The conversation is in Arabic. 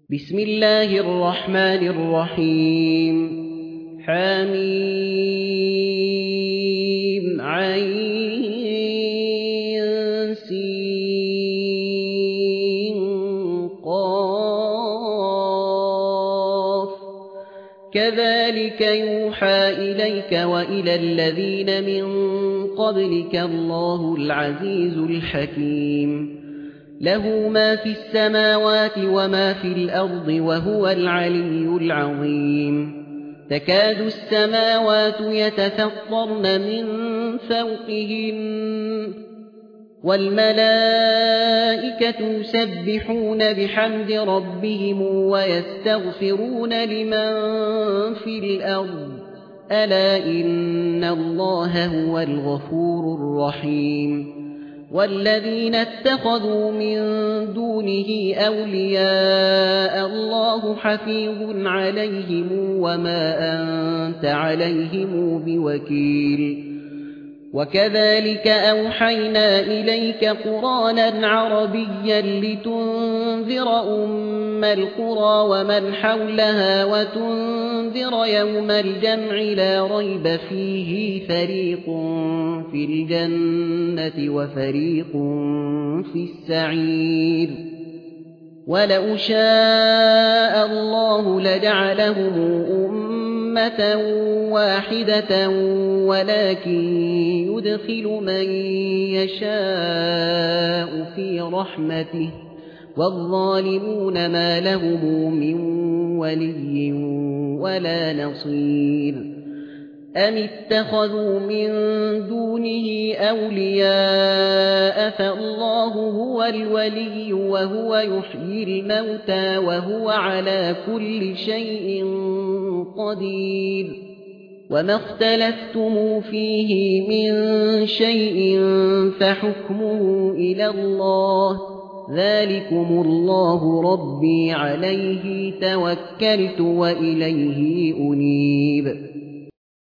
بسم الله الرحمن الرحيم حميم عين سين قاف كذلك يوحى إليك وإلى الذين من قبلك الله العزيز الحكيم له ما في السماوات وما في الأرض وهو العلي العظيم تكاد السماوات يتفطرن من فوقهن والملائكة يسبحون بحمد ربهم ويستغفرون لمن في الأرض ألا إن الله هو الغفور الرحيم والذين اتخذوا من دونه أولياء الله حفيظ عليهم وما أنت عليهم بوكيل وكذلك أوحينا إليك قرآنا عربيا لتنذر أم القرى ومن حولها وتنذر يوم الجمع لا ريب فيه فريق في الجنة وفريق في السعير ولو شاء الله لجعلهم أمة واحدة ولكن يدخل من يشاء في رحمته والظالمون ما لهم من ولي ولا نصير أم اتخذوا من دونه أولياء فالله هو الولي وهو يحيي الموتى وهو على كل شيء قدير وما اختلفتم فيه من شيء فحكمه إلى الله ذلكم الله ربي عليه توكلت وإليه أنيب